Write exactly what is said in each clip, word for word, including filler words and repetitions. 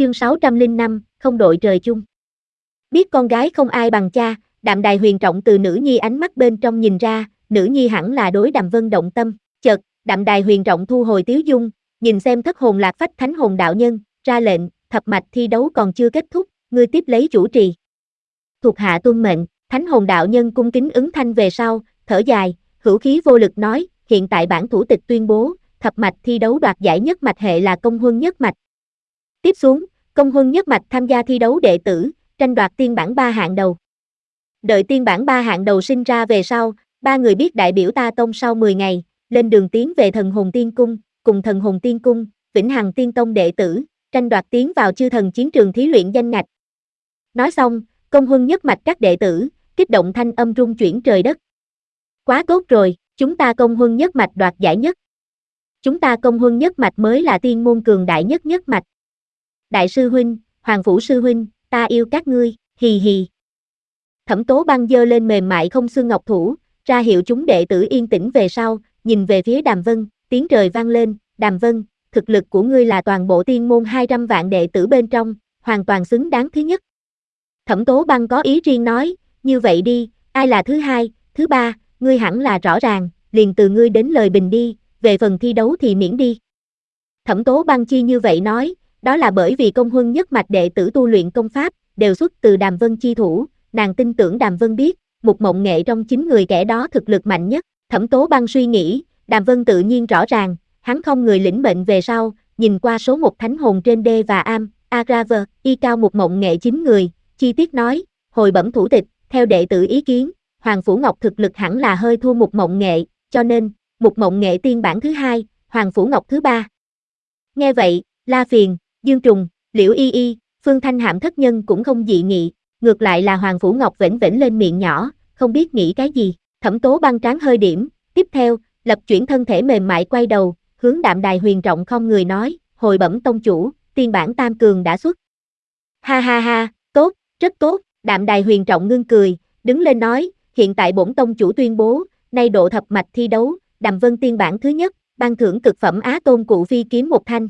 chương sáu trăm lẻ năm, không đội trời chung. Biết con gái không ai bằng cha, Đạm Đài Huyền Trọng từ nữ nhi ánh mắt bên trong nhìn ra, nữ nhi hẳn là đối Đàm Vân động tâm. Chợt, Đạm Đài Huyền Trọng thu hồi tiếu dung, nhìn xem thất hồn lạc phách thánh hồn đạo nhân, ra lệnh, thập mạch thi đấu còn chưa kết thúc, ngươi tiếp lấy chủ trì. Thuộc hạ tuân mệnh, thánh hồn đạo nhân cung kính ứng thanh về sau, thở dài, hữu khí vô lực nói, hiện tại bản thủ tịch tuyên bố, thập mạch thi đấu đoạt giải nhất mạch hệ là công huân nhất mạch. Tiếp xuống, công huân nhất mạch tham gia thi đấu đệ tử, tranh đoạt tiên bản ba hạng đầu. Đợi tiên bản ba hạng đầu sinh ra về sau, ba người biết đại biểu ta tông sau mười ngày, lên đường tiến về thần hồn tiên cung, cùng thần hồn tiên cung, vĩnh hằng tiên tông đệ tử, tranh đoạt tiến vào chư thần chiến trường thí luyện danh ngạch. Nói xong, công huân nhất mạch các đệ tử, kích động thanh âm rung chuyển trời đất. Quá tốt rồi, chúng ta công huân nhất mạch đoạt giải nhất. Chúng ta công huân nhất mạch mới là tiên môn cường đại nhất nhất mạch. Đại sư huynh, Hoàng Phủ sư huynh, ta yêu các ngươi, hì hì. Thẩm Tố Băng giơ lên mềm mại không xương ngọc thủ, ra hiệu chúng đệ tử yên tĩnh về sau, nhìn về phía Đàm Vân, tiếng trời vang lên, Đàm Vân, thực lực của ngươi là toàn bộ tiên môn hai trăm vạn đệ tử bên trong, hoàn toàn xứng đáng thứ nhất. Thẩm Tố Băng có ý riêng nói, như vậy đi, ai là thứ hai, thứ ba, ngươi hẳn là rõ ràng, liền từ ngươi đến lời bình đi, về phần thi đấu thì miễn đi. Thẩm Tố Băng chi như vậy nói, đó là bởi vì công huân nhất mạch đệ tử tu luyện công pháp, đều xuất từ Đàm Vân chi thủ, nàng tin tưởng Đàm Vân biết, Mục Mộng Nghệ trong chín người kẻ đó thực lực mạnh nhất. Thẩm Tố Băng suy nghĩ, Đàm Vân tự nhiên rõ ràng, hắn không người lĩnh mệnh về sau, nhìn qua số một thánh hồn trên D và Am, Agraver, y cao Mục Mộng Nghệ chín người, chi tiết nói, hồi bẩm thủ tịch, theo đệ tử ý kiến, Hoàng Phủ Ngọc thực lực hẳn là hơi thua Mục Mộng Nghệ, cho nên, Mục Mộng Nghệ tiên bản thứ hai, Hoàng Phủ Ngọc thứ ba. Nghe vậy, La Phiền, Dương Trùng, Liễu Y Y, Phương Thanh Hạm thất nhân cũng không dị nghị, ngược lại là Hoàng Phủ Ngọc vểnh vểnh lên miệng nhỏ, không biết nghĩ cái gì. Thẩm Tố Băng trán hơi điểm, tiếp theo, lập chuyển thân thể mềm mại quay đầu, hướng Đạm Đài Huyền Trọng không người nói, hồi bẩm tông chủ, tiên bản tam cường đã xuất. Ha ha ha, tốt, rất tốt, Đạm Đài Huyền Trọng ngưng cười, đứng lên nói, hiện tại bổn tông chủ tuyên bố, nay độ thập mạch thi đấu, Đàm Vân tiên bản thứ nhất, ban thưởng cực phẩm Á Tôn Cụ Phi kiếm một thanh.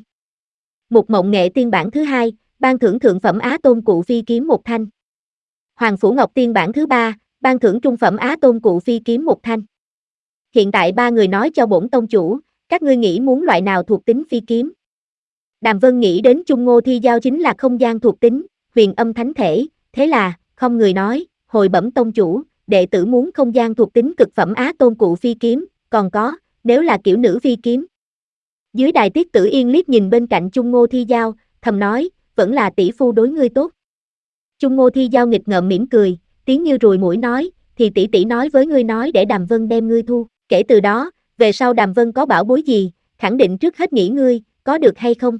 Mục Mộng Nghệ tiên bản thứ hai, ban thưởng thượng phẩm Á Tôn Cụ Phi kiếm một thanh. Hoàng Phủ Ngọc tiên bản thứ ba, ban thưởng trung phẩm Á Tôn Cụ Phi kiếm một thanh. Hiện tại ba người nói cho bổn tông chủ, các ngươi nghĩ muốn loại nào thuộc tính phi kiếm? Đàm Vân nghĩ đến Trung Ngô Thi Giao chính là không gian thuộc tính, huyền âm thánh thể, thế là, không người nói, hồi bẩm tông chủ, đệ tử muốn không gian thuộc tính cực phẩm Á Tôn Cụ Phi kiếm, còn có, nếu là kiểu nữ phi kiếm. Dưới đài Tiết Tử Yên liếc nhìn bên cạnh Trung Ngô Thi Giao, thầm nói, vẫn là tỷ phu đối ngươi tốt. Trung Ngô Thi Giao nghịch ngợm mỉm cười, tiếng như ruồi muỗi nói, thì tỷ tỷ nói với ngươi nói để Đàm Vân đem ngươi thu, kể từ đó, về sau Đàm Vân có bảo bối gì, khẳng định trước hết nghĩ ngươi, có được hay không?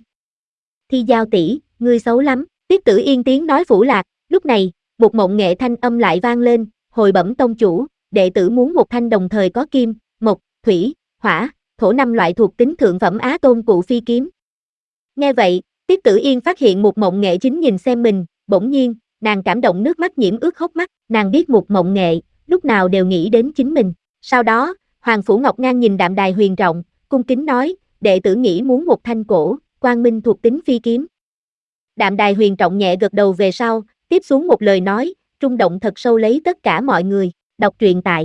Thi Giao tỷ, ngươi xấu lắm, Tiết Tử Yên tiếng nói phủ lạc, lúc này, một Mộng Nghệ thanh âm lại vang lên, hồi bẩm tông chủ, đệ tử muốn một thanh đồng thời có kim, mộc, thủy, hỏa, thổ năm loại thuộc tính thượng phẩm Á Tôn Cụ Phi kiếm. Nghe vậy, Tiết Tử Yên phát hiện một Mộng Nghệ chính nhìn xem mình, bỗng nhiên, nàng cảm động nước mắt nhiễm ướt hốc mắt, nàng biết một Mộng Nghệ, lúc nào đều nghĩ đến chính mình. Sau đó, Hoàng Phủ Ngọc ngang nhìn Đạm Đài Huyền Trọng, cung kính nói, đệ tử nghĩ muốn một thanh cổ, quang minh thuộc tính phi kiếm. Đạm Đài Huyền Trọng nhẹ gật đầu về sau, tiếp xuống một lời nói, rung động thật sâu lấy tất cả mọi người, đọc truyện tại.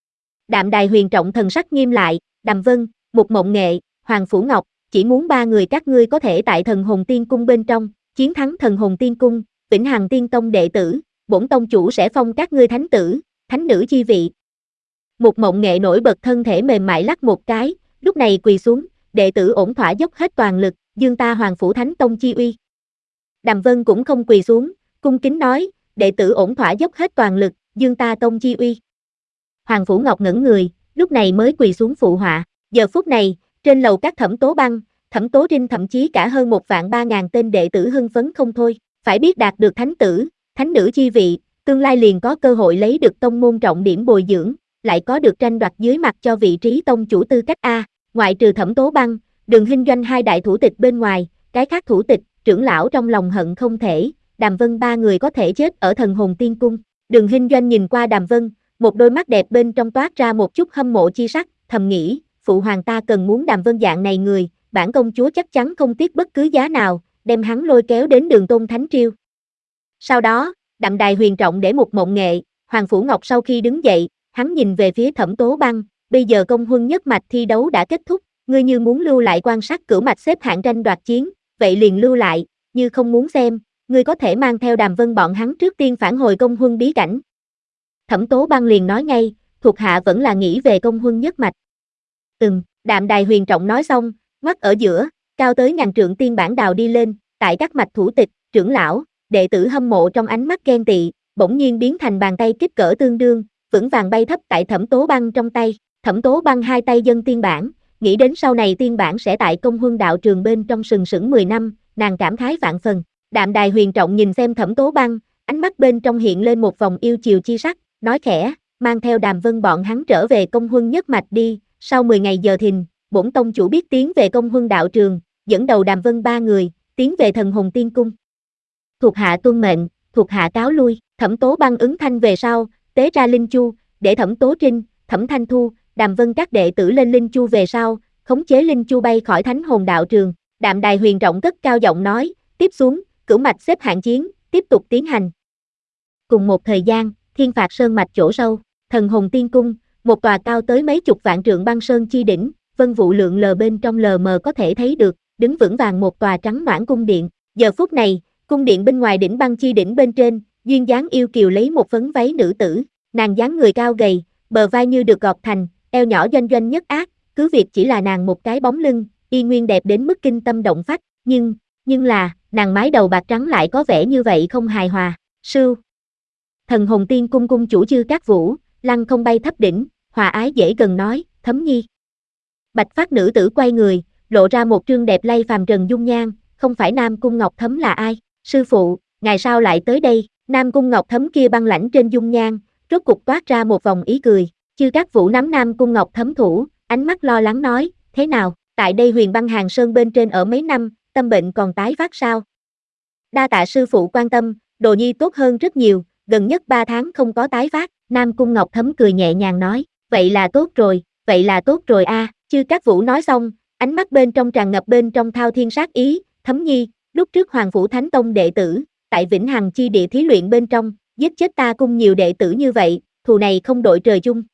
Đạm Đài Huyền Trọng thần sắc nghiêm lại, Đàm Vân, Mục Mộng Nghệ, Hoàng Phủ Ngọc, chỉ muốn ba người các ngươi có thể tại thần hồn tiên cung bên trong, chiến thắng thần hồn tiên cung, vĩnh hằng tiên tông đệ tử, bổn tông chủ sẽ phong các ngươi thánh tử, thánh nữ chi vị. Mục Mộng Nghệ nổi bật thân thể mềm mại lắc một cái, lúc này quỳ xuống, đệ tử ổn thỏa dốc hết toàn lực, dương ta Hoàng Phủ Thánh Tông chi uy. Đàm Vân cũng không quỳ xuống, cung kính nói, đệ tử ổn thỏa dốc hết toàn lực, dương ta tông chi uy. Hoàng Phủ Ngọc ngẩng người, lúc này mới quỳ xuống phụ họa. Giờ phút này, trên lầu các Thẩm Tố Băng, Thẩm Tố Trinh thậm chí cả hơn một vạn ba ngàn tên đệ tử hưng phấn không thôi. Phải biết đạt được thánh tử, thánh nữ chi vị, tương lai liền có cơ hội lấy được tông môn trọng điểm bồi dưỡng, lại có được tranh đoạt dưới mặt cho vị trí tông chủ tư cách A. Ngoại trừ Thẩm Tố Băng, Đường Hinh Doanh hai đại thủ tịch bên ngoài, cái khác thủ tịch, trưởng lão trong lòng hận không thể, Đàm Vân ba người có thể chết ở thần hồn tiên cung. Đường Hinh Doanh nhìn qua Đàm Vân, một đôi mắt đẹp bên trong toát ra một chút hâm mộ chi sắc, thầm nghĩ, phụ hoàng ta cần muốn Đàm Vân dạng này người, bản công chúa chắc chắn không tiếc bất cứ giá nào, đem hắn lôi kéo đến Đường Tôn Thánh Triêu. Sau đó, Đạm Đài Huyền Trọng để một mộng nghệ, Hoàng Phủ Ngọc sau khi đứng dậy, hắn nhìn về phía Thẩm Tố Băng, bây giờ công huân nhất mạch thi đấu đã kết thúc, ngươi như muốn lưu lại quan sát cửu mạch xếp hạng tranh đoạt chiến, vậy liền lưu lại, như không muốn xem, ngươi có thể mang theo Đàm Vân bọn hắn trước tiên phản hồi công huân bí cảnh. Thẩm Tố Băng liền nói ngay, thuộc hạ vẫn là nghĩ về công huân nhất mạch. Ừm, Đạm Đài Huyền Trọng nói xong, mắt ở giữa, cao tới ngàn trượng tiên bản đào đi lên, tại các mạch thủ tịch, trưởng lão, đệ tử hâm mộ trong ánh mắt ghen tị, bỗng nhiên biến thành bàn tay kích cỡ tương đương, vững vàng bay thấp tại Thẩm Tố Băng trong tay. Thẩm Tố Băng hai tay dâng tiên bản, nghĩ đến sau này tiên bản sẽ tại công huân đạo trường bên trong sừng sững mười năm, nàng cảm khái vạn phần. Đạm Đài Huyền Trọng nhìn xem Thẩm Tố Băng, ánh mắt bên trong hiện lên một vòng yêu chiều chi sắc, nói khẽ, mang theo Đàm Vân bọn hắn trở về công huân nhất mạch đi, sau mười ngày giờ thìn, bổn tông chủ biết tiến về công huân đạo trường, dẫn đầu Đàm Vân ba người, tiến về Thần Hồn Tiên Cung. Thuộc hạ tuân mệnh, thuộc hạ cáo lui. Thẩm Tố Băng ứng thanh về sau, tế ra linh chu, để Thẩm Tố Trinh, Thẩm Thanh Thu, Đàm Vân các đệ tử lên linh chu về sau, khống chế linh chu bay khỏi Thánh Hồn đạo trường. Đạm Đài Huyền Trọng cất cao giọng nói, tiếp xuống, cửu mạch xếp hạng chiến, tiếp tục tiến hành. Cùng một thời gian, Thiên Phạt Sơn mạch chỗ sâu, Thần Hồn Tiên Cung, một tòa cao tới mấy chục vạn trượng băng sơn chi đỉnh, vân vụ lượn lờ bên trong lờ mờ có thể thấy được, đứng vững vàng một tòa trắng noãn cung điện. Giờ phút này, cung điện bên ngoài đỉnh băng chi đỉnh bên trên, duyên dáng yêu kiều lấy một phấn váy nữ tử, nàng dáng người cao gầy, bờ vai như được gọt thành, eo nhỏ doanh doanh nhất ác, cứ việc chỉ là nàng một cái bóng lưng, y nguyên đẹp đến mức kinh tâm động phách, nhưng, nhưng là, nàng mái đầu bạc trắng lại có vẻ như vậy không hài hòa. Sưu. Thần Hồn Tiên Cung cung chủ Chư Cát Vũ, lăng không bay thấp đỉnh, hòa ái dễ gần nói, Thấm Nhi. Bạch phát nữ tử quay người, lộ ra một trương đẹp lay phàm trần dung nhan, không phải Nam Cung Ngọc Thấm là ai? Sư phụ, ngài sao lại tới đây? Nam Cung Ngọc Thấm kia băng lãnh trên dung nhan, rốt cục toát ra một vòng ý cười. Chư Cát Vũ nắm Nam Cung Ngọc Thấm thủ, ánh mắt lo lắng nói, thế nào, tại đây Huyền Băng Hàng Sơn bên trên ở mấy năm, tâm bệnh còn tái phát sao? Đa tạ sư phụ quan tâm, đồ nhi tốt hơn rất nhiều, gần nhất ba tháng không có tái phát. Nam Cung Ngọc Thấm cười nhẹ nhàng nói, vậy là tốt rồi, vậy là tốt rồi a. À. Chư Cát Vũ nói xong, ánh mắt bên trong tràn ngập bên trong thao thiên sát ý, Thấm Nhi, lúc trước Hoàng Phủ Thánh Tông đệ tử, tại Vĩnh Hằng chi địa thí luyện bên trong, giết chết ta cung nhiều đệ tử như vậy, thù này không đội trời chung.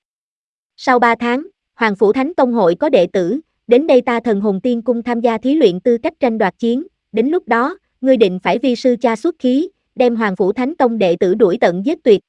Sau ba tháng, Hoàng Phủ Thánh Tông hội có đệ tử, đến đây ta Thần Hồn Tiên Cung tham gia thí luyện tư cách tranh đoạt chiến, đến lúc đó, ngươi định phải vi sư cha xuất khí, đem Hoàng Phủ Thánh Tông đệ tử đuổi tận giết tuyệt,